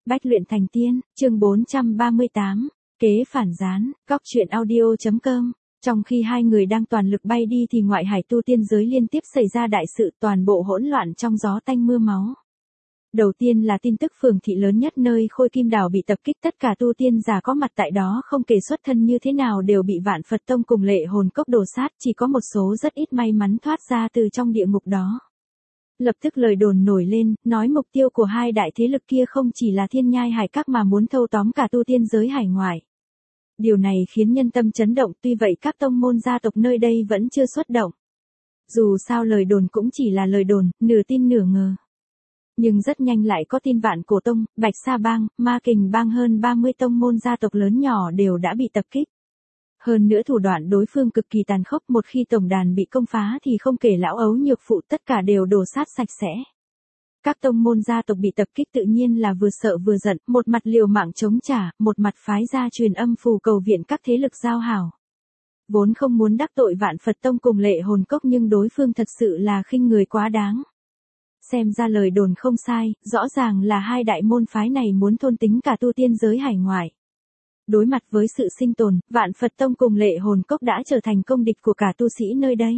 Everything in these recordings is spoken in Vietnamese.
Bách luyện thành tiên, chương 438, kế phản gián, góc truyện audio.com. Trong khi hai người đang toàn lực bay đi thì ngoại hải tu tiên giới liên tiếp xảy ra đại sự, toàn bộ hỗn loạn trong gió tanh mưa máu. Đầu tiên là tin tức phường thị lớn nhất nơi Khôi Kim Đảo bị tập kích, tất cả tu tiên giả có mặt tại đó không kể xuất thân như thế nào đều bị Vạn Phật Tông cùng Lệ Hồn Cốc đổ sát, chỉ có một số rất ít may mắn thoát ra từ trong địa ngục đó. Lập tức lời đồn nổi lên, nói mục tiêu của hai đại thế lực kia không chỉ là Thiên Nhai Hải Các mà muốn thâu tóm cả tu tiên giới hải ngoại. Điều này khiến nhân tâm chấn động, tuy vậy các tông môn gia tộc nơi đây vẫn chưa xuất động. Dù sao lời đồn cũng chỉ là lời đồn, nửa tin nửa ngờ. Nhưng rất nhanh lại có tin Vạn Cổ Tông, Bạch Sa Bang, Ma Kình Bang hơn 30 tông môn gia tộc lớn nhỏ đều đã bị tập kích. Hơn nữa thủ đoạn đối phương cực kỳ tàn khốc, một khi tổng đàn bị công phá thì không kể lão ấu nhược phụ tất cả đều đổ sát sạch sẽ. Các tông môn gia tộc bị tập kích tự nhiên là vừa sợ vừa giận, một mặt liều mạng chống trả, một mặt phái ra truyền âm phù cầu viện các thế lực giao hảo. Vốn không muốn đắc tội Vạn Phật Tông cùng Lệ Hồn Cốc nhưng đối phương thật sự là khinh người quá đáng. Xem ra lời đồn không sai, rõ ràng là hai đại môn phái này muốn thôn tính cả tu tiên giới hải ngoại. Đối mặt với sự sinh tồn, Vạn Phật Tông cùng Lệ Hồn Cốc đã trở thành công địch của cả tu sĩ nơi đây.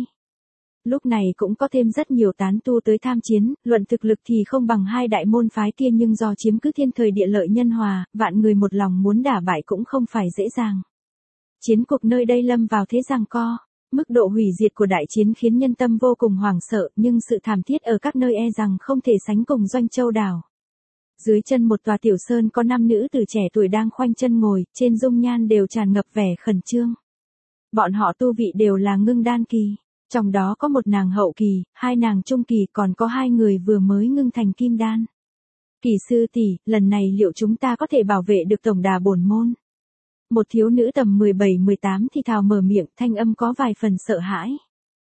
Lúc này cũng có thêm rất nhiều tán tu tới tham chiến, luận thực lực thì không bằng hai đại môn phái kia nhưng do chiếm cứ thiên thời địa lợi nhân hòa, vạn người một lòng muốn đả bại cũng không phải dễ dàng. Chiến cuộc nơi đây lâm vào thế giằng co. Mức độ hủy diệt của đại chiến khiến nhân tâm vô cùng hoảng sợ, nhưng sự thảm thiết ở các nơi e rằng không thể sánh cùng Doanh Châu Đảo. Dưới chân một tòa tiểu sơn có 5 nữ tử trẻ tuổi đang khoanh chân ngồi, trên dung nhan đều tràn ngập vẻ khẩn trương. Bọn họ tu vị đều là ngưng đan kỳ, trong đó có một nàng hậu kỳ, hai nàng trung kỳ, còn có hai người vừa mới ngưng thành kim đan. Kỳ sư tỷ, lần này liệu chúng ta có thể bảo vệ được tổng đà bổn môn? Một thiếu nữ tầm 17-18 thì thào mở miệng, thanh âm có vài phần sợ hãi.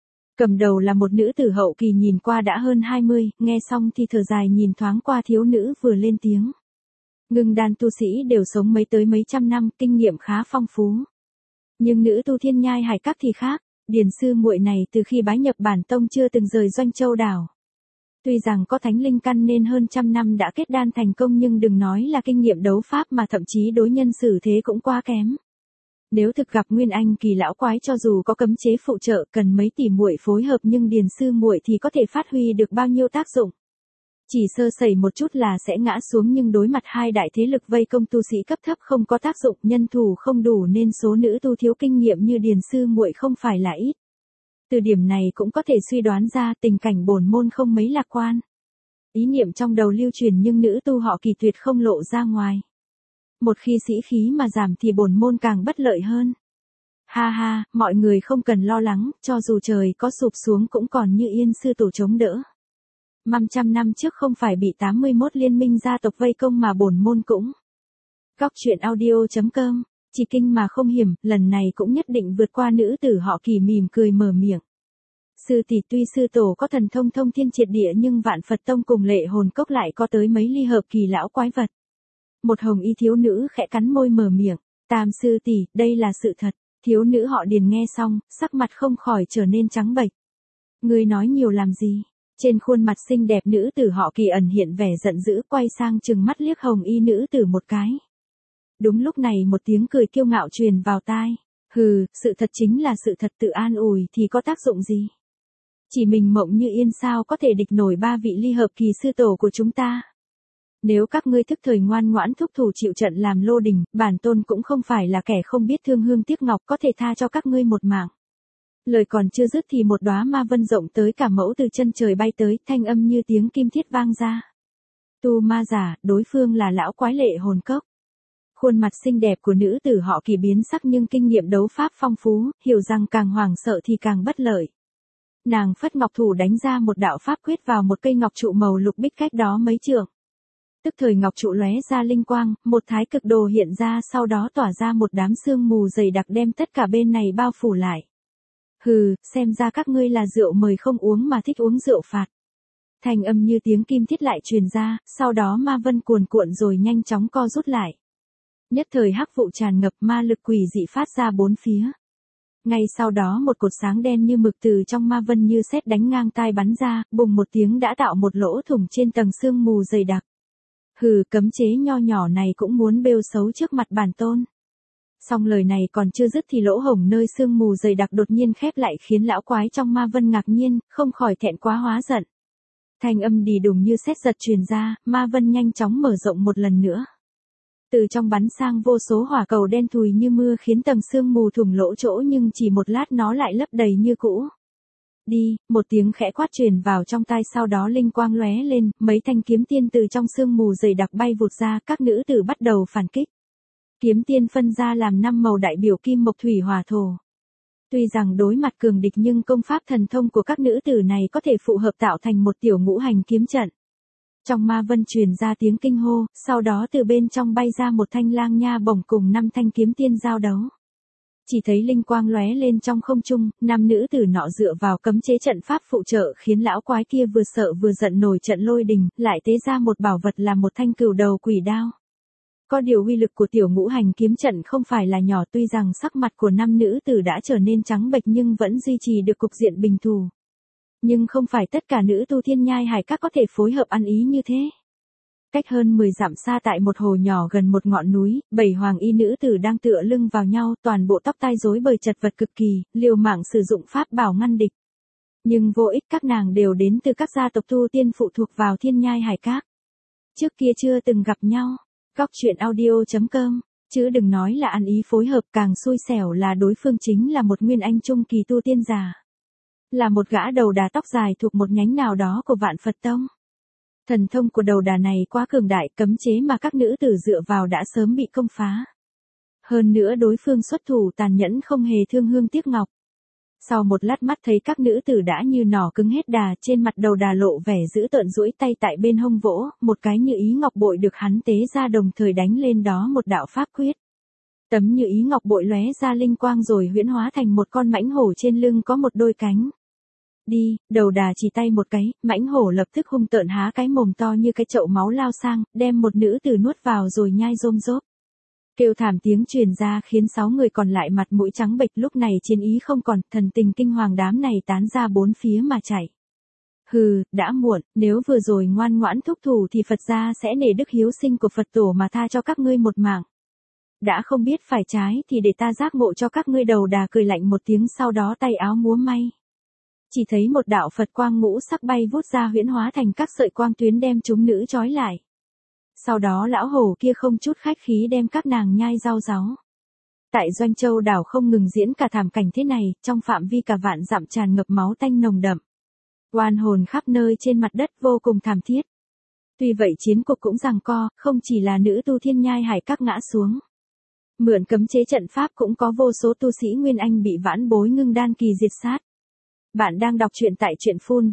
Cầm đầu là một nữ tử hậu kỳ nhìn qua đã hơn 20, nghe xong thì thở dài nhìn thoáng qua thiếu nữ vừa lên tiếng. Ngưng đan tu sĩ đều sống mấy tới mấy trăm năm, kinh nghiệm khá phong phú. Nhưng nữ tu Thiên Nhai Hải Các thì khác, Điền sư muội này từ khi bái nhập bản tông chưa từng rời Doanh Châu Đảo. Tuy rằng có thánh linh căn nên hơn trăm năm đã kết đan thành công nhưng đừng nói là kinh nghiệm đấu pháp mà thậm chí đối nhân xử thế cũng quá kém. Nếu thực gặp Nguyên Anh kỳ lão quái cho dù có cấm chế phụ trợ cần mấy tỷ muội phối hợp nhưng Điền sư muội thì có thể phát huy được bao nhiêu tác dụng. Chỉ sơ sẩy một chút là sẽ ngã xuống nhưng đối mặt hai đại thế lực vây công tu sĩ cấp thấp không có tác dụng, nhân thủ không đủ nên số nữ tu thiếu kinh nghiệm như Điền sư muội không phải là ít. Từ điểm này cũng có thể suy đoán ra tình cảnh bổn môn không mấy lạc quan. Ý niệm trong đầu lưu truyền nhưng nữ tu họ Kỳ tuyệt không lộ ra ngoài. Một khi sĩ khí mà giảm thì bổn môn càng bất lợi hơn. Ha ha, mọi người không cần lo lắng, cho dù trời có sụp xuống cũng còn Như Yên sư tổ chống đỡ. 500 năm trước không phải bị 81 liên minh gia tộc vây công mà bổn môn cũng. Góc truyện audio.com, chỉ kinh mà không hiểm, lần này cũng nhất định vượt qua. Nữ tử họ Kỳ mỉm cười mở miệng. Sư tỷ, tuy sư tổ có thần thông thông thiên triệt địa nhưng Vạn Phật Tông cùng Lệ Hồn Cốc lại có tới mấy ly hợp kỳ lão quái vật. Một hồng y thiếu nữ khẽ cắn môi mở miệng. Tam sư tỷ, đây là sự thật. Thiếu nữ họ Điền nghe xong, sắc mặt không khỏi trở nên trắng bệch. Ngươi nói nhiều làm gì? Trên khuôn mặt xinh đẹp nữ tử họ Kỳ ẩn hiện vẻ giận dữ, quay sang trừng mắt liếc hồng y nữ tử một cái. Đúng lúc này một tiếng cười kiêu ngạo truyền vào tai. Hừ, sự thật chính là sự thật, tự an ủi thì có tác dụng gì? Chỉ mình Mộng Như Yên sao có thể địch nổi ba vị ly hợp kỳ sư tổ của chúng ta? Nếu các ngươi thức thời ngoan ngoãn thúc thủ chịu trận làm lô đình, bản tôn cũng không phải là kẻ không biết thương hương tiếc ngọc, có thể tha cho các ngươi một mạng. Lời còn chưa dứt thì một đóa ma vân rộng tới cả mẫu từ chân trời bay tới, thanh âm như tiếng kim thiết vang ra. Tu ma giả, đối phương là lão quái Lệ Hồn Cốc. Khuôn mặt xinh đẹp của nữ tử họ Kỳ biến sắc nhưng kinh nghiệm đấu pháp phong phú, hiểu rằng càng hoảng sợ thì càng bất lợi. Nàng phất ngọc thủ đánh ra một đạo pháp quyết vào một cây ngọc trụ màu lục bích cách đó mấy trượng. Tức thời ngọc trụ lóe ra linh quang, một thái cực đồ hiện ra, sau đó tỏa ra một đám sương mù dày đặc đem tất cả bên này bao phủ lại. Hừ, xem ra các ngươi là rượu mời không uống mà thích uống rượu phạt. Thanh âm như tiếng kim thiết lại truyền ra, sau đó ma vân cuồn cuộn rồi nhanh chóng co rút lại. Nhất thời hắc vụ tràn ngập, ma lực quỷ dị phát ra bốn phía. Ngay sau đó một cột sáng đen như mực từ trong ma vân như sét đánh ngang tai bắn ra, bùng một tiếng đã tạo một lỗ thủng trên tầng sương mù dày đặc. Hừ, cấm chế nho nhỏ này cũng muốn bêu xấu trước mặt bản tôn. Xong lời này còn chưa dứt thì lỗ hổng nơi sương mù dày đặc đột nhiên khép lại khiến lão quái trong ma vân ngạc nhiên, không khỏi thẹn quá hóa giận. Thanh âm đì đùng như sét giật truyền ra, ma vân nhanh chóng mở rộng một lần nữa. Từ trong bắn sang vô số hỏa cầu đen thùi như mưa khiến tầng sương mù thủng lỗ chỗ nhưng chỉ một lát nó lại lấp đầy như cũ. Đi, một tiếng khẽ quát truyền vào trong tai sau đó linh quang lóe lên, mấy thanh kiếm tiên từ trong sương mù dày đặc bay vụt ra, các nữ tử bắt đầu phản kích. Kiếm tiên phân ra làm 5 màu đại biểu kim mộc thủy hỏa thổ. Tuy rằng đối mặt cường địch nhưng công pháp thần thông của các nữ tử này có thể phụ hợp tạo thành một tiểu ngũ hành kiếm trận. Trong ma vân truyền ra tiếng kinh hô, sau đó từ bên trong bay ra một thanh lang nha bổng cùng 5 thanh kiếm tiên giao đấu. Chỉ thấy linh quang lóe lên trong không trung, 5 nữ tử nọ dựa vào cấm chế trận pháp phụ trợ khiến lão quái kia vừa sợ vừa giận nổi trận lôi đình, lại tế ra một bảo vật là một thanh cửu đầu quỷ đao. Có điều uy lực của tiểu ngũ hành kiếm trận không phải là nhỏ, tuy rằng sắc mặt của 5 nữ tử đã trở nên trắng bệch nhưng vẫn duy trì được cục diện bình thù. Nhưng không phải tất cả nữ tu thiên nhai hải các có thể phối hợp ăn ý như thế. Cách hơn 10 dặm xa tại một hồ nhỏ gần một ngọn núi, 7 hoàng y nữ tử đang tựa lưng vào nhau, toàn bộ tóc tai rối bời chật vật cực kỳ, liều mạng sử dụng pháp bảo ngăn địch. Nhưng vô ích, các nàng đều đến từ các gia tộc tu tiên phụ thuộc vào thiên nhai hải các. Trước kia chưa từng gặp nhau. Góc truyện audio.com, chứ đừng nói là ăn ý phối hợp, càng xui xẻo là đối phương chính là một nguyên anh trung kỳ tu tiên giả. Là một gã đầu đà tóc dài thuộc một nhánh nào đó của Vạn Phật Tông. Thần thông của đầu đà này quá cường đại, cấm chế mà các nữ tử dựa vào đã sớm bị công phá. Hơn nữa đối phương xuất thủ tàn nhẫn không hề thương hương tiếc ngọc. Sau một lát mắt thấy các nữ tử đã như nỏ cứng hết đà, trên mặt đầu đà lộ vẻ dữ tợn duỗi tay tại bên hông vỗ, một cái như ý ngọc bội được hắn tế ra đồng thời đánh lên đó một đạo pháp quyết. Tấm như ý ngọc bội lóe ra linh quang rồi huyễn hóa thành một con mãnh hổ trên lưng có một đôi cánh. Đi, đầu đà chỉ tay một cái, mãnh hổ lập tức hung tợn há cái mồm to như cái chậu máu lao sang, đem một nữ tử nuốt vào rồi nhai rôm rốp. Kêu thảm tiếng truyền ra khiến 6 người còn lại mặt mũi trắng bệch, lúc này chiến ý không còn, thần tình kinh hoàng đám này tán ra bốn phía mà chạy. Hừ, đã muộn, nếu vừa rồi ngoan ngoãn thúc thủ thì Phật gia sẽ nể đức hiếu sinh của Phật tổ mà tha cho các ngươi một mạng. Đã không biết phải trái thì để ta giác ngộ cho các ngươi. Đầu đà cười lạnh một tiếng sau đó tay áo múa may. Chỉ thấy một đạo Phật quang ngũ sắc bay vút ra huyễn hóa thành các sợi quang tuyến đem chúng nữ trói lại. Sau đó lão hổ kia không chút khách khí đem các nàng nhai rau ráu. Tại Doanh Châu đảo không ngừng diễn cả thảm cảnh thế này, trong phạm vi cả vạn dặm tràn ngập máu tanh nồng đậm. Oan hồn khắp nơi trên mặt đất vô cùng thảm thiết. Tuy vậy chiến cuộc cũng giằng co, không chỉ là nữ tu thiên nhai hải các ngã xuống. Mượn cấm chế trận pháp cũng có vô số tu sĩ Nguyên Anh bị vãn bối ngưng đan kỳ diệt sát. Bạn đang đọc truyện tại truyện phun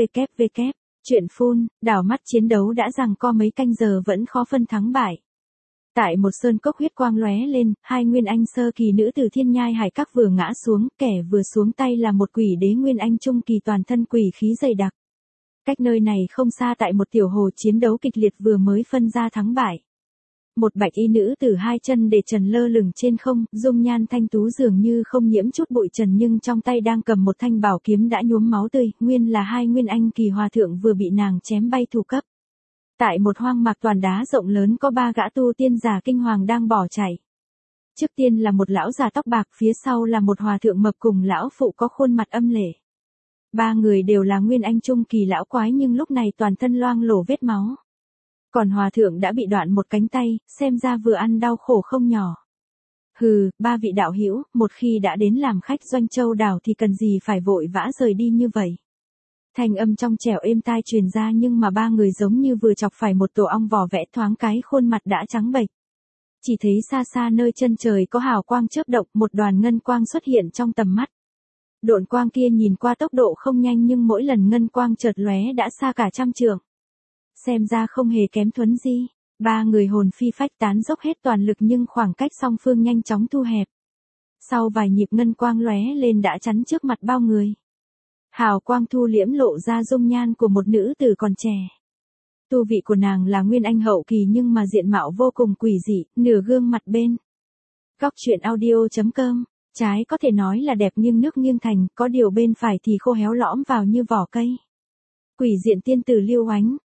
www. Truyện phun, đảo mắt chiến đấu đã giằng co mấy canh giờ vẫn khó phân thắng bại. Tại một sơn cốc huyết quang lóe lên, 2 nguyên anh sơ kỳ nữ từ thiên nhai hải các vừa ngã xuống, kẻ vừa xuống tay là một quỷ đế nguyên anh trung kỳ toàn thân quỷ khí dày đặc. Cách nơi này không xa tại một tiểu hồ chiến đấu kịch liệt vừa mới phân ra thắng bại. Một bạch y nữ tử 2 chân để trần lơ lửng trên không, dung nhan thanh tú dường như không nhiễm chút bụi trần nhưng trong tay đang cầm một thanh bảo kiếm đã nhuốm máu tươi, nguyên là 2 nguyên anh kỳ hòa thượng vừa bị nàng chém bay thủ cấp. Tại một hoang mạc toàn đá rộng lớn có 3 gã tu tiên giả kinh hoàng đang bỏ chạy. Trước tiên là một lão già tóc bạc, phía sau là một hòa thượng mập cùng lão phụ có khuôn mặt âm lệ. 3 người đều là nguyên anh trung kỳ lão quái nhưng lúc này toàn thân loang lổ vết máu. Còn hòa thượng đã bị đoạn một cánh tay, xem ra vừa ăn đau khổ không nhỏ. Hừ, 3 vị đạo hữu, một khi đã đến làm khách Doanh Châu đảo thì cần gì phải vội vã rời đi như vậy. Thanh âm trong trẻo êm tai truyền ra nhưng mà 3 người giống như vừa chọc phải một tổ ong vỏ vẽ, thoáng cái khuôn mặt đã trắng bệch. Chỉ thấy xa xa nơi chân trời có hào quang chớp động, một đoàn ngân quang xuất hiện trong tầm mắt. Độn quang kia nhìn qua tốc độ không nhanh nhưng mỗi lần ngân quang chợt lóe đã xa cả trăm trượng. Xem ra không hề kém Thuấn Di. 3 người hồn phi phách tán dốc hết toàn lực nhưng khoảng cách song phương nhanh chóng thu hẹp. Sau vài nhịp ngân quang lóe lên đã chắn trước mặt bao người. Hào quang thu liễm lộ ra dung nhan của một nữ tử còn trẻ. Tu vị của nàng là nguyên anh hậu kỳ nhưng mà diện mạo vô cùng quỷ dị, nửa gương mặt bên. Góc truyện audio.com, trái có thể nói là đẹp nghiêng nước nghiêng thành, có điều bên phải thì khô héo lõm vào như vỏ cây. Quỷ diện tiên tử Liêu Oánh.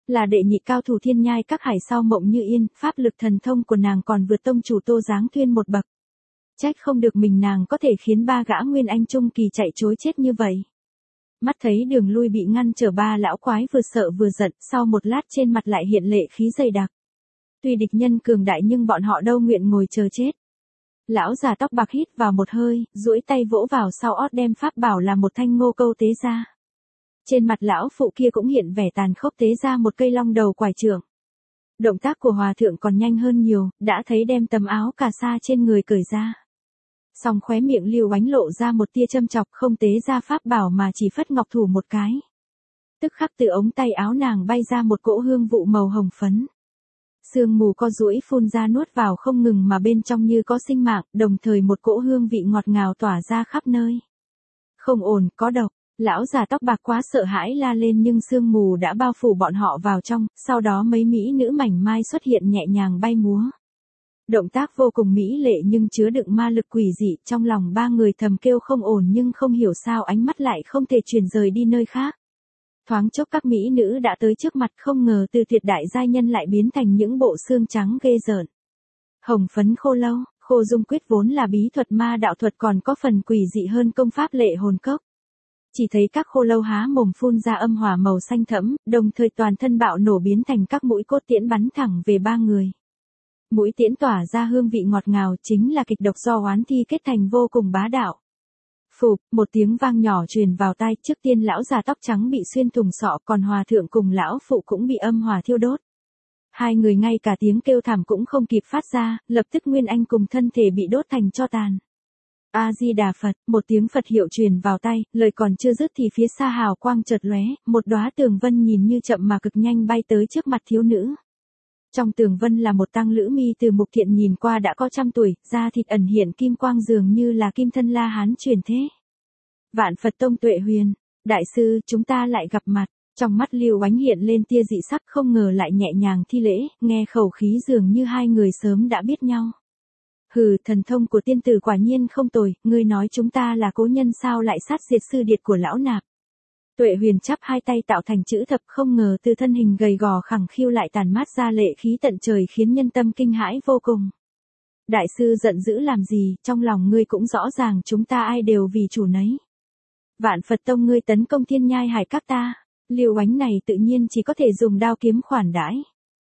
Là đệ nhị cao thủ thiên nhai các hải sau Mộng Như Yên, pháp lực thần thông của nàng còn vượt tông chủ Tô Giáng Tuyên một bậc. Trách không được mình nàng có thể khiến ba gã nguyên anh trung kỳ chạy trối chết như vậy. Mắt thấy đường lui bị ngăn trở, ba lão quái vừa sợ vừa giận, sau một lát trên mặt lại hiện lệ khí dày đặc. Tuy địch nhân cường đại nhưng bọn họ đâu nguyện ngồi chờ chết. Lão già tóc bạc hít vào một hơi, duỗi tay vỗ vào sau ót đem pháp bảo là một thanh ngô câu tế ra. Trên mặt lão phụ kia cũng hiện vẻ tàn khốc, tế ra một cây long đầu quải trượng. Động tác của hòa thượng còn nhanh hơn nhiều, đã thấy đem tấm áo cà sa trên người cởi ra. Song khóe miệng Lưu Ánh lộ ra một tia châm chọc, không tế ra pháp bảo mà chỉ phất ngọc thủ một cái. Tức khắc từ ống tay áo nàng bay ra một cỗ hương vụ màu hồng phấn. Sương mù co duỗi phun ra nuốt vào không ngừng mà bên trong như có sinh mạng, đồng thời một cỗ hương vị ngọt ngào tỏa ra khắp nơi. Không ổn, có độc. Lão già tóc bạc quá sợ hãi la lên nhưng sương mù đã bao phủ bọn họ vào trong, sau đó mấy mỹ nữ mảnh mai xuất hiện nhẹ nhàng bay múa. Động tác vô cùng mỹ lệ nhưng chứa đựng ma lực quỷ dị, trong lòng ba người thầm kêu không ổn nhưng không hiểu sao ánh mắt lại không thể chuyển rời đi nơi khác. Thoáng chốc các mỹ nữ đã tới trước mặt, không ngờ từ tuyệt đại giai nhân lại biến thành những bộ xương trắng ghê rợn. Hồng phấn khô lâu, khô dung quyết vốn là bí thuật ma đạo thuật còn có phần quỷ dị hơn công pháp lệ hồn cốc. Chỉ thấy các khô lâu há mồm phun ra âm hỏa màu xanh thẫm, đồng thời toàn thân bạo nổ biến thành các mũi cốt tiễn bắn thẳng về ba người. Mũi tiễn tỏa ra hương vị ngọt ngào, chính là kịch độc do oán thi kết thành vô cùng bá đạo. Phụp, một tiếng vang nhỏ truyền vào tai, trước tiên lão già tóc trắng bị xuyên thủng sọ, còn hòa thượng cùng lão phụ cũng bị âm hỏa thiêu đốt. Hai người ngay cả tiếng kêu thảm cũng không kịp phát ra, lập tức nguyên anh cùng thân thể bị đốt thành tro tàn. A-di-đà Phật, một tiếng Phật hiệu truyền vào tai, lời còn chưa dứt thì phía xa hào quang chợt lóe, một đóa tường vân nhìn như chậm mà cực nhanh bay tới trước mặt thiếu nữ. Trong tường vân là một tăng lữ mi từ mục thiện nhìn qua đã có 100 tuổi, da thịt ẩn hiện kim quang dường như là kim thân La Hán truyền thế. Vạn Phật Tông Tuệ Huyền, đại sư, chúng ta lại gặp mặt. Trong mắt Lưu Ánh hiện lên tia dị sắc, không ngờ lại nhẹ nhàng thi lễ, nghe khẩu khí dường như hai người sớm đã biết nhau. Hừ, thần thông của tiên tử quả nhiên không tồi, ngươi nói chúng ta là cố nhân sao lại sát diệt sư điệt của lão nạp. Tuệ Huyền chắp hai tay tạo thành chữ thập, không ngờ từ thân hình gầy gò khẳng khiu lại tàn mát ra lệ khí tận trời khiến nhân tâm kinh hãi vô cùng. Đại sư giận dữ làm gì, trong lòng ngươi cũng rõ ràng chúng ta ai đều vì chủ nấy. Vạn Phật Tông ngươi tấn công thiên nhai hải các ta, Lưu Ánh này tự nhiên chỉ có thể dùng đao kiếm khoản đãi.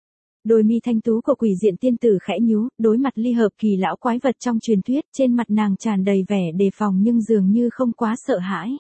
Đôi mi thanh tú của quỷ diện tiên tử khẽ nhú, đối mặt ly hợp kỳ lão quái vật trong truyền thuyết, trên mặt nàng tràn đầy vẻ đề phòng nhưng dường như không quá sợ hãi.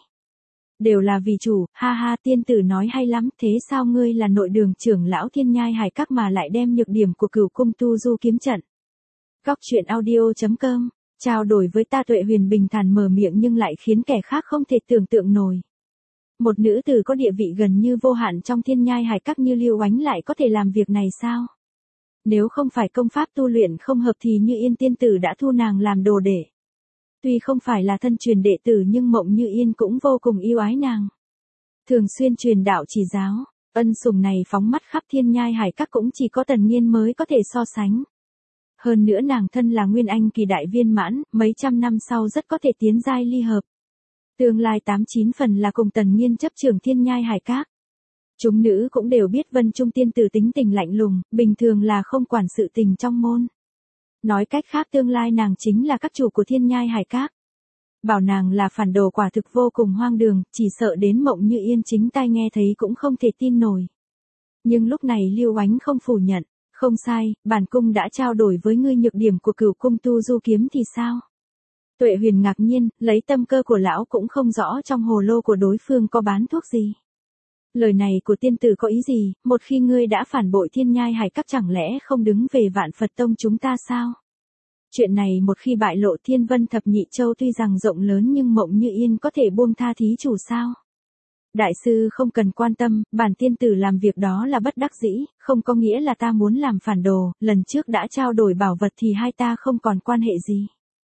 Đều là vì chủ, ha ha, tiên tử nói hay lắm, thế sao ngươi là nội đường trưởng lão thiên nhai hải các mà lại đem nhược điểm của Cửu Cung Tu Du kiếm trận. Góc truyện audio.com, trao đổi với ta. Tuệ Huyền bình thản mở miệng nhưng lại khiến kẻ khác không thể tưởng tượng nổi. Một nữ tử có địa vị gần như vô hạn trong thiên nhai hải các như Lưu Ánh lại có thể làm việc này sao? Nếu không phải công pháp tu luyện không hợp thì Như Yên tiên tử đã thu nàng làm đồ đệ. Tuy không phải là thân truyền đệ tử nhưng Mộng Như Yên cũng vô cùng yêu ái nàng. Thường xuyên truyền đạo chỉ giáo, ân sủng này phóng mắt khắp thiên nhai hải các cũng chỉ có Tần Nghiên mới có thể so sánh. Hơn nữa nàng thân là Nguyên Anh kỳ đại viên mãn, mấy trăm năm sau rất có thể tiến giai ly hợp. Tương lai 89 phần là cùng Tần Nghiên chấp trưởng thiên nhai hải các. Chúng nữ cũng đều biết Vân Trung tiên tử tính tình lạnh lùng, bình thường là không quản sự tình trong môn. Nói cách khác tương lai nàng chính là các chủ của thiên nhai hải các. Bảo nàng là phản đồ quả thực vô cùng hoang đường, chỉ sợ đến Mộng Như Yên chính tai nghe thấy cũng không thể tin nổi. Nhưng lúc này Lưu Ánh không phủ nhận, không sai, bản cung đã trao đổi với ngươi nhược điểm của Cửu Cung Tu Du kiếm thì sao? Tuệ Huyền ngạc nhiên, lấy tâm cơ của lão cũng không rõ trong hồ lô của đối phương có bán thuốc gì. Lời này của tiên tử có ý gì, một khi ngươi đã phản bội thiên nhai hải các chẳng lẽ không đứng về Vạn Phật Tông chúng ta sao? Chuyện này một khi bại lộ Thiên Vân Thập Nhị Châu tuy rằng rộng lớn nhưng Mộng Như Yên có thể buông tha thí chủ sao? Đại sư không cần quan tâm, bản tiên tử làm việc đó là bất đắc dĩ, không có nghĩa là ta muốn làm phản đồ, lần trước đã trao đổi bảo vật thì hai ta không còn quan hệ gì.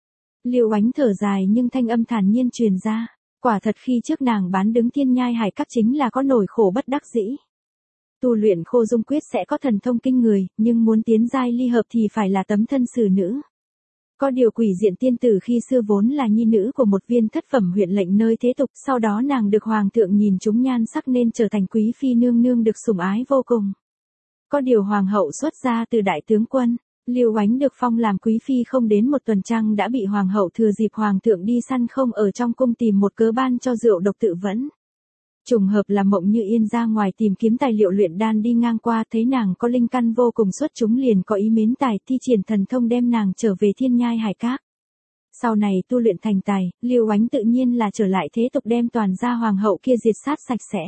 Lưu Ánh thở dài nhưng thanh âm thản nhiên truyền ra, quả thật khi trước nàng bán đứng thiên nhai hải các chính là có nỗi khổ bất đắc dĩ. Tu luyện Khô Dung Quyết sẽ có thần thông kinh người, nhưng muốn tiến giai ly hợp thì phải là tấm thân xử nữ. Có điều quỷ diện tiên tử khi xưa vốn là nhi nữ của một viên thất phẩm huyện lệnh nơi thế tục, sau đó nàng được hoàng thượng nhìn trúng nhan sắc nên trở thành quý phi nương nương được sủng ái vô cùng. Có điều hoàng hậu xuất gia từ đại tướng quân, Lưu Oánh được phong làm quý phi không đến một tuần trăng đã bị hoàng hậu thừa dịp hoàng thượng đi săn không ở trong cung tìm một cớ ban cho rượu độc tự vẫn. Trùng hợp là Mộng Như Yên ra ngoài tìm kiếm tài liệu luyện đan đi ngang qua thấy nàng có linh căn vô cùng xuất chúng liền có ý mến tài thi triển thần thông đem nàng trở về Thiên Nhai Hải Các. Sau này tu luyện thành tài, Lưu Oánh tự nhiên là trở lại thế tục đem toàn gia hoàng hậu kia diệt sát sạch sẽ.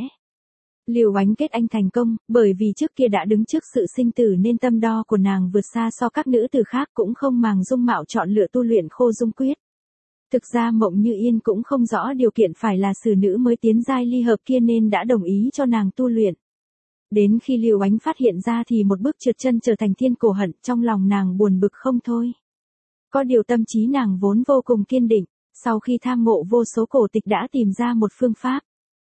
Lưu Oánh kết anh thành công, bởi vì trước kia đã đứng trước sự sinh tử nên tâm đo của nàng vượt xa so các nữ tử khác cũng không màng dung mạo chọn lựa tu luyện Khô Dung Quyết. Thực ra Mộng Như Yên cũng không rõ điều kiện phải là xử nữ mới tiến giai ly hợp kia nên đã đồng ý cho nàng tu luyện. Đến khi Lưu Oánh phát hiện ra thì một bước trượt chân trở thành thiên cổ hận, trong lòng nàng buồn bực không thôi. Có điều tâm trí nàng vốn vô cùng kiên định, sau khi tham ngộ vô số cổ tịch đã tìm ra một phương pháp.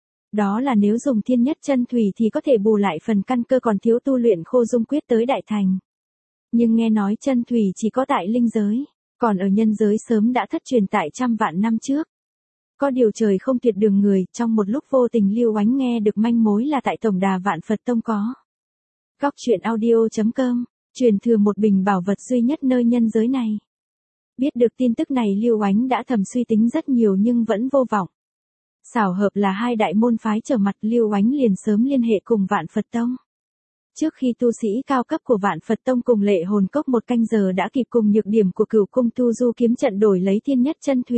Đó là nếu dùng thiên nhất chân thủy thì có thể bù lại phần căn cơ còn thiếu tu luyện Khô Dung Quyết tới đại thành. Nhưng nghe nói chân thủy chỉ có tại linh giới, còn ở nhân giới sớm đã thất truyền tại trăm vạn năm trước. Có điều trời không tuyệt đường người, trong một lúc vô tình Lưu Oánh nghe được manh mối là tại Tổng đà Vạn Phật Tông có. Góc truyện audio.com, truyền thừa một bình bảo vật duy nhất nơi nhân giới này. Biết được tin tức này Lưu Oánh đã thầm suy tính rất nhiều nhưng vẫn vô vọng. Xảo hợp là hai đại môn phái trở mặt, Lưu Oánh liền sớm liên hệ cùng Vạn Phật Tông. Trước khi tu sĩ cao cấp của Vạn Phật Tông cùng Lệ Hồn Cốc một canh giờ đã kịp cùng nhược điểm của Cửu Cung Tu Du kiếm trận đổi lấy thiên nhất chân thủy.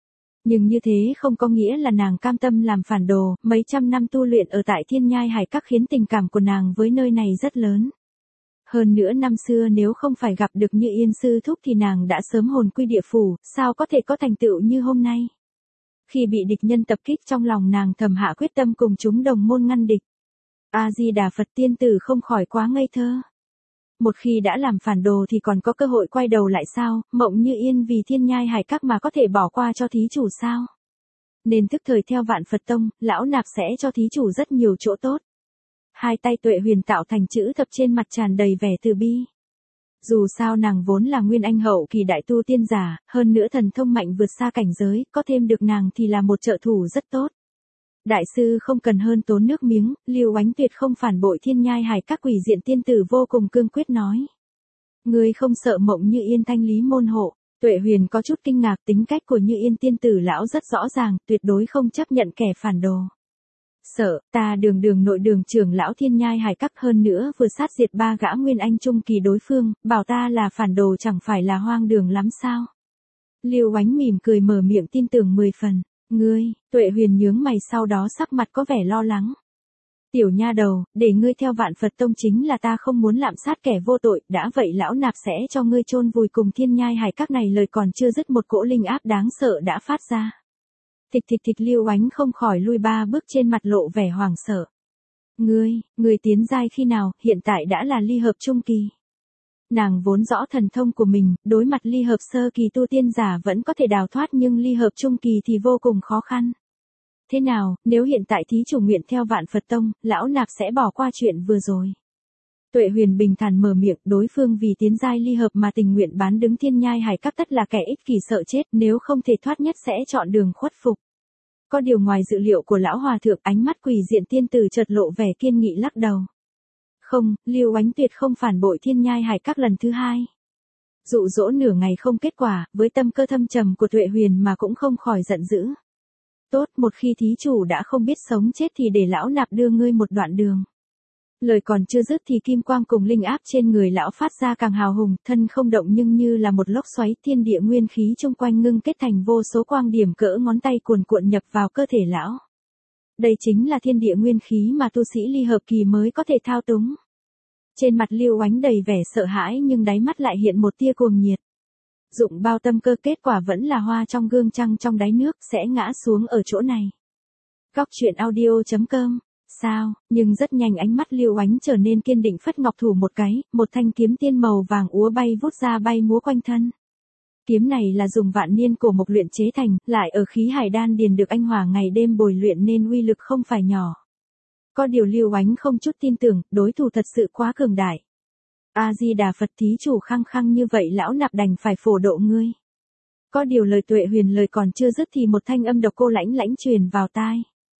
Nhưng như thế không có nghĩa là nàng cam tâm làm phản đồ, mấy trăm năm tu luyện ở tại Thiên Nhai Hải Các khiến tình cảm của nàng với nơi này rất lớn. Hơn nữa năm xưa nếu không phải gặp được Như Yên sư thúc thì nàng đã sớm hồn quy địa phủ, sao có thể có thành tựu như hôm nay. Khi bị địch nhân tập kích trong lòng nàng thầm hạ quyết tâm cùng chúng đồng môn ngăn địch. A-di-đà Phật, tiên tử không khỏi quá ngây thơ. Một khi đã làm phản đồ thì còn có cơ hội quay đầu lại sao, Mộng Như Yên vì Thiên Nhai Hải Các mà có thể bỏ qua cho thí chủ sao. Nên thức thời theo Vạn Phật Tông, lão nạp sẽ cho thí chủ rất nhiều chỗ tốt. Hai tay Tuệ Huyền tạo thành chữ thập trên mặt tràn đầy vẻ từ bi. Dù sao nàng vốn là nguyên anh hậu kỳ đại tu tiên giả, hơn nữa thần thông mạnh vượt xa cảnh giới, có thêm được nàng thì là một trợ thủ rất tốt. Đại sư không cần hơn tốn nước miếng, Lưu Oánh tuyệt không phản bội Thiên Nhai Hải Các. Quỷ Diện tiên tử vô cùng cương quyết nói. Ngươi không sợ Mộng Như Yên thanh lý môn hộ. Tuệ Huyền có chút kinh ngạc, tính cách của Như Yên tiên tử lão rất rõ ràng, tuyệt đối không chấp nhận kẻ phản đồ. Sợ, ta đường nội đường trưởng lão Thiên Nhai Hải Các hơn nữa vừa sát diệt 3 gã nguyên anh trung kỳ đối phương, bảo ta là phản đồ chẳng phải là hoang đường lắm sao. Lưu Oánh mỉm cười mở miệng tin tưởng 10 phần. Ngươi, Tuệ Huyền nhướng mày sau đó sắc mặt có vẻ lo lắng. Tiểu nha đầu, để ngươi theo Vạn Phật Tông chính là ta không muốn lạm sát kẻ vô tội, đã vậy lão nạp sẽ cho ngươi chôn vùi cùng Thiên Nhai Hải Các này. Lời còn chưa dứt một cỗ linh áp đáng sợ đã phát ra. Thịch Lưu Oánh không khỏi lui 3 bước trên mặt lộ vẻ hoảng sợ. Ngươi tiến giai khi nào, hiện tại đã là ly hợp trung kỳ. Nàng vốn rõ thần thông của mình, đối mặt ly hợp sơ kỳ tu tiên giả vẫn có thể đào thoát nhưng ly hợp trung kỳ thì vô cùng khó khăn. Thế nào, nếu hiện tại thí chủ nguyện theo Vạn Phật Tông, lão nạp sẽ bỏ qua chuyện vừa rồi. Tuệ Huyền bình thản mở miệng, đối phương vì tiến giai ly hợp mà tình nguyện bán đứng Thiên Nhai Hải Các tất là kẻ ích kỷ sợ chết, nếu không thể thoát nhất sẽ chọn đường khuất phục. Có điều ngoài dự liệu của lão hòa thượng, ánh mắt Quỷ Diện tiên tử chợt lộ vẻ kiên nghị lắc đầu. Không, Lưu Oánh tuyệt không phản bội Thiên Nhai Hải Các lần thứ hai. Dụ dỗ nửa ngày không kết quả, với tâm cơ thâm trầm của Tuệ Huyền mà cũng không khỏi giận dữ. Tốt, một khi thí chủ đã không biết sống chết thì để lão nạp đưa ngươi một đoạn đường. Lời còn chưa dứt thì kim quang cùng linh áp trên người lão phát ra càng hào hùng, thân không động nhưng như là một lốc xoáy, thiên địa nguyên khí chung quanh ngưng kết thành vô số quang điểm cỡ ngón tay cuồn cuộn nhập vào cơ thể lão. Đây chính là thiên địa nguyên khí mà tu sĩ ly hợp kỳ mới có thể thao túng. Trên mặt Lưu Oánh đầy vẻ sợ hãi nhưng đáy mắt lại hiện một tia cuồng nhiệt. Dụng bao tâm cơ, kết quả vẫn là hoa trong gương trăng trong đáy nước, sẽ ngã xuống ở chỗ này. Góc truyện audio.com. Sao, nhưng rất nhanh ánh mắt Lưu Oánh trở nên kiên định, phất ngọc thủ một cái, một thanh kiếm tiên màu vàng úa bay vút ra bay múa quanh thân. Kiếm này là dùng vạn niên cổ mộc luyện chế thành, lại ở khí hải đan điền được anh hỏa ngày đêm bồi luyện nên uy lực không phải nhỏ. Có điều Lưu Oánh không chút tin tưởng, đối thủ thật sự quá cường đại. A-di-đà Phật, thí chủ khăng khăng như vậy lão nạp đành phải phổ độ ngươi. Có điều lời Tuệ Huyền lời còn chưa dứt thì một thanh âm độc cô lãnh lãnh truyền vào tai.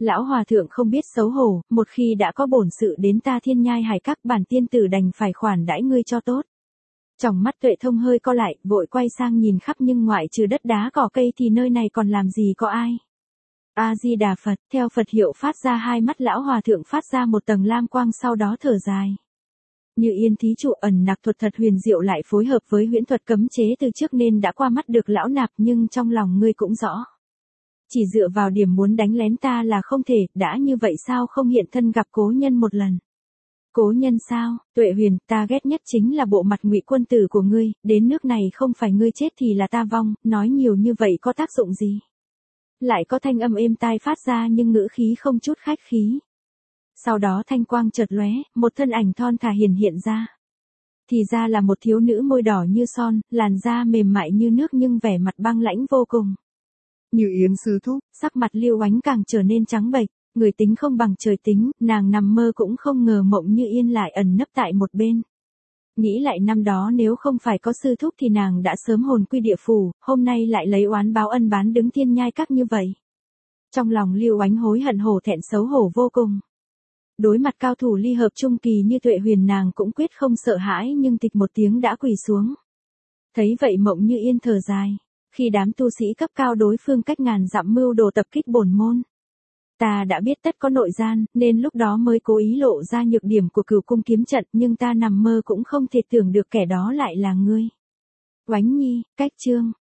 Lão hòa thượng không biết xấu hổ, một khi đã có bổn sự đến ta Thiên Nhai Hải Các, bản tiên tử đành phải khoản đãi ngươi cho tốt. Tròng mắt Tuệ Thông hơi co lại, vội quay sang nhìn khắp nhưng ngoại trừ đất đá cỏ cây thì nơi này còn làm gì có ai. A-di-đà Phật, theo Phật hiệu phát ra, hai mắt lão hòa thượng phát ra một tầng lam quang, sau đó thở dài. Như Yên thí chủ ẩn nặc thuật thật huyền diệu lại phối hợp với huyễn thuật cấm chế từ trước nên đã qua mắt được lão nạp, nhưng trong lòng ngươi cũng rõ. Chỉ dựa vào điểm muốn đánh lén ta là không thể, đã như vậy sao không hiện thân gặp cố nhân một lần. Cố nhân sao? Tuệ Huyền, ta ghét nhất chính là bộ mặt ngụy quân tử của ngươi, đến nước này không phải ngươi chết thì là ta vong, nói nhiều như vậy có tác dụng gì? Lại có thanh âm êm tai phát ra nhưng ngữ khí không chút khách khí. Sau đó thanh quang chợt lóe, một thân ảnh thon thả hiện ra. Thì ra là một thiếu nữ môi đỏ như son, làn da mềm mại như nước nhưng vẻ mặt băng lãnh vô cùng. Như Yên sư thúc, sắc mặt Lưu Oánh càng trở nên trắng bệch, người tính không bằng trời tính, nàng nằm mơ cũng không ngờ Mộng Như Yên lại ẩn nấp tại một bên. Nghĩ lại năm đó nếu không phải có sư thúc thì nàng đã sớm hồn quy địa phủ, hôm nay lại lấy oán báo ân bán đứng Thiên Nhai Các như vậy. Trong lòng Lưu Oánh hối hận hổ thẹn xấu hổ vô cùng. Đối mặt cao thủ ly hợp trung kỳ như Tuệ Huyền, nàng cũng quyết không sợ hãi, nhưng tịch một tiếng đã quỳ xuống. Thấy vậy Mộng Như Yên thở dài, khi đám tu sĩ cấp cao đối phương cách ngàn dặm mưu đồ tập kích bổn môn. Ta đã biết tất có nội gian, nên lúc đó mới cố ý lộ ra nhược điểm của Cửu Cung kiếm trận, nhưng ta nằm mơ cũng không thể tưởng được kẻ đó lại là ngươi. Oánh Nhi, cách chương.